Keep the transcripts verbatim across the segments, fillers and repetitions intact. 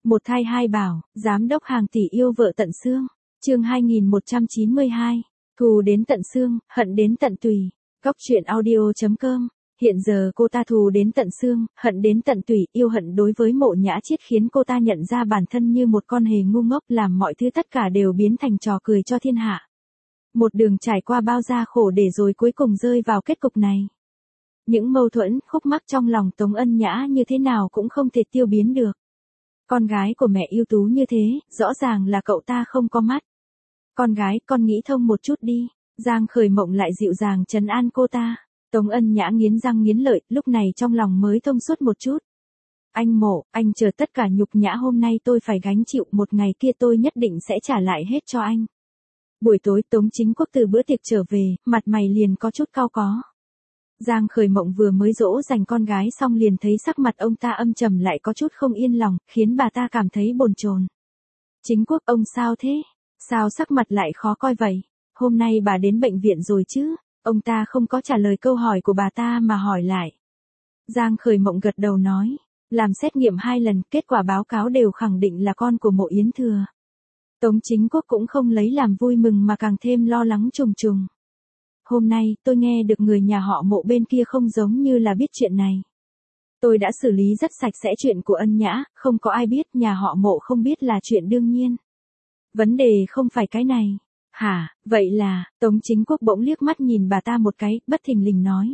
Một thai hai bảo, giám đốc hàng tỷ yêu vợ tận xương. Chương hai nghìn một trăm chín mươi hai. Thù đến tận xương, hận đến tận tùy. Cóc truyện audio chấm com. Hiện giờ cô ta thù đến tận xương, hận đến tận tùy, yêu hận đối với Mộ Nhã Chiết khiến cô ta nhận ra bản thân như một con hề ngu ngốc, làm mọi thứ tất cả đều biến thành trò cười cho thiên hạ. Một đường trải qua bao gia khổ để rồi cuối cùng rơi vào kết cục này. Những mâu thuẫn, khúc mắc trong lòng Tống Ân Nhã như thế nào cũng không thể tiêu biến được. Con gái của mẹ ưu tú như thế, rõ ràng là cậu ta không có mắt. Con gái, con nghĩ thông một chút đi. Giang Khởi Mộng lại dịu dàng trấn an cô ta. Tống Ân Nhã nghiến răng nghiến lợi, lúc này trong lòng mới thông suốt một chút. Anh Mộ, anh chờ tất cả nhục nhã hôm nay tôi phải gánh chịu, một ngày kia tôi nhất định sẽ trả lại hết cho anh. Buổi tối Tống Chính Quốc từ bữa tiệc trở về, mặt mày liền có chút cau có. Giang Khởi Mộng vừa mới dỗ dành con gái xong liền thấy sắc mặt ông ta âm trầm lại có chút không yên lòng, khiến bà ta cảm thấy bồn chồn. Chính Quốc, ông sao thế? Sao sắc mặt lại khó coi vậy? Hôm nay bà đến bệnh viện rồi chứ? Ông ta không có trả lời câu hỏi của bà ta mà hỏi lại. Giang Khởi Mộng gật đầu nói, làm xét nghiệm hai lần, kết quả báo cáo đều khẳng định là con của Mộ Yến Thừa. Tống Chính Quốc cũng không lấy làm vui mừng mà càng thêm lo lắng trùng trùng. Hôm nay, tôi nghe được người nhà họ Mộ bên kia không giống như là biết chuyện này. Tôi đã xử lý rất sạch sẽ chuyện của Ân Nhã, không có ai biết, nhà họ Mộ không biết là chuyện đương nhiên. Vấn đề không phải cái này. Hả, vậy là, Tống Chính Quốc bỗng liếc mắt nhìn bà ta một cái, bất thình lình nói.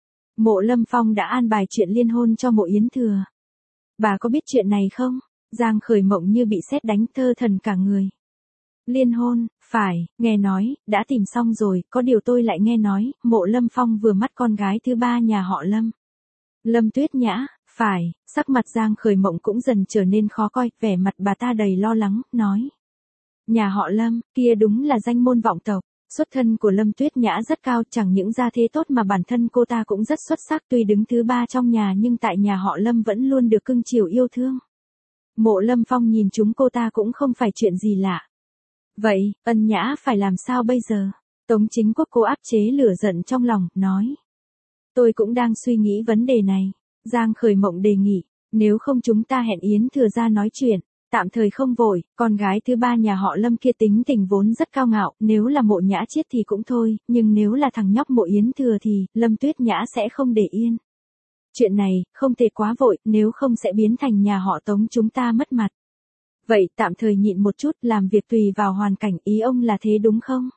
Mộ Lâm Phong đã an bài chuyện liên hôn cho Mộ Yến Thừa. Bà có biết chuyện này không? Giang Khởi Mộng như bị sét đánh, thơ thần cả người. Liên hôn, phải, nghe nói, đã tìm xong rồi, có điều tôi lại nghe nói, Mộ Lâm Phong vừa mắt con gái thứ ba nhà họ Lâm. Lâm Tuyết Nhã, phải, sắc mặt Giang Khởi Mộng cũng dần trở nên khó coi, vẻ mặt bà ta đầy lo lắng, nói. Nhà họ Lâm, kia đúng là danh môn vọng tộc, xuất thân của Lâm Tuyết Nhã rất cao, chẳng những gia thế tốt mà bản thân cô ta cũng rất xuất sắc, tuy đứng thứ ba trong nhà nhưng tại nhà họ Lâm vẫn luôn được cưng chiều yêu thương. Mộ Lâm Phong nhìn chúng cô ta cũng không phải chuyện gì lạ. Vậy, Ân Nhã phải làm sao bây giờ? Tống Chính Quốc cố áp chế lửa giận trong lòng, nói. Tôi cũng đang suy nghĩ vấn đề này. Giang Khởi Mộng đề nghị, nếu không chúng ta hẹn Yến Thừa ra nói chuyện, tạm thời không vội, con gái thứ ba nhà họ Lâm kia tính tình vốn rất cao ngạo, nếu là Mộ Nhã Chiết thì cũng thôi, nhưng nếu là thằng nhóc Mộ Yến Thừa thì, Lâm Tuyết Nhã sẽ không để yên. Chuyện này, không thể quá vội, nếu không sẽ biến thành nhà họ Tống chúng ta mất mặt. Vậy tạm thời nhịn một chút, làm việc tùy vào hoàn cảnh, ý ông là thế đúng không?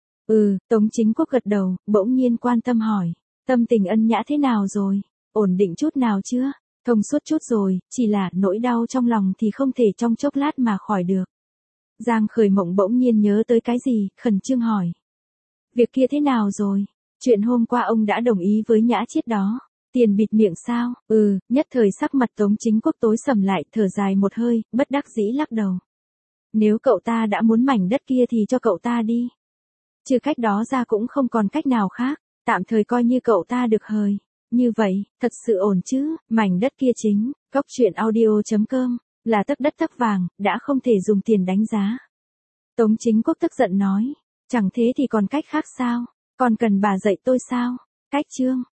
Ừ, Tống Chính Quốc gật đầu, bỗng nhiên quan tâm hỏi. Tâm tình Ân Nhã thế nào rồi? Ổn định chút nào chưa? Thông suốt chút rồi, chỉ là nỗi đau trong lòng thì không thể trong chốc lát mà khỏi được. Giang Khởi Mộng bỗng nhiên nhớ tới cái gì, khẩn trương hỏi. Việc kia thế nào rồi? Chuyện hôm qua ông đã đồng ý với Nhã Chiết đó. Tiền bịt miệng sao? Ừ, nhất thời sắc mặt Tống Chính Quốc tối sầm lại, thở dài một hơi, bất đắc dĩ lắc đầu. Nếu cậu ta đã muốn mảnh đất kia thì cho cậu ta đi. Trừ cách đó ra cũng không còn cách nào khác, tạm thời coi như cậu ta được hời. Như vậy, thật sự ổn chứ, mảnh đất kia chính, cóc truyện audio chấm com, là tấc đất tấc vàng, đã không thể dùng tiền đánh giá. Tống Chính Quốc tức giận nói, chẳng thế thì còn cách khác sao, còn cần bà dạy tôi sao? Cách chương.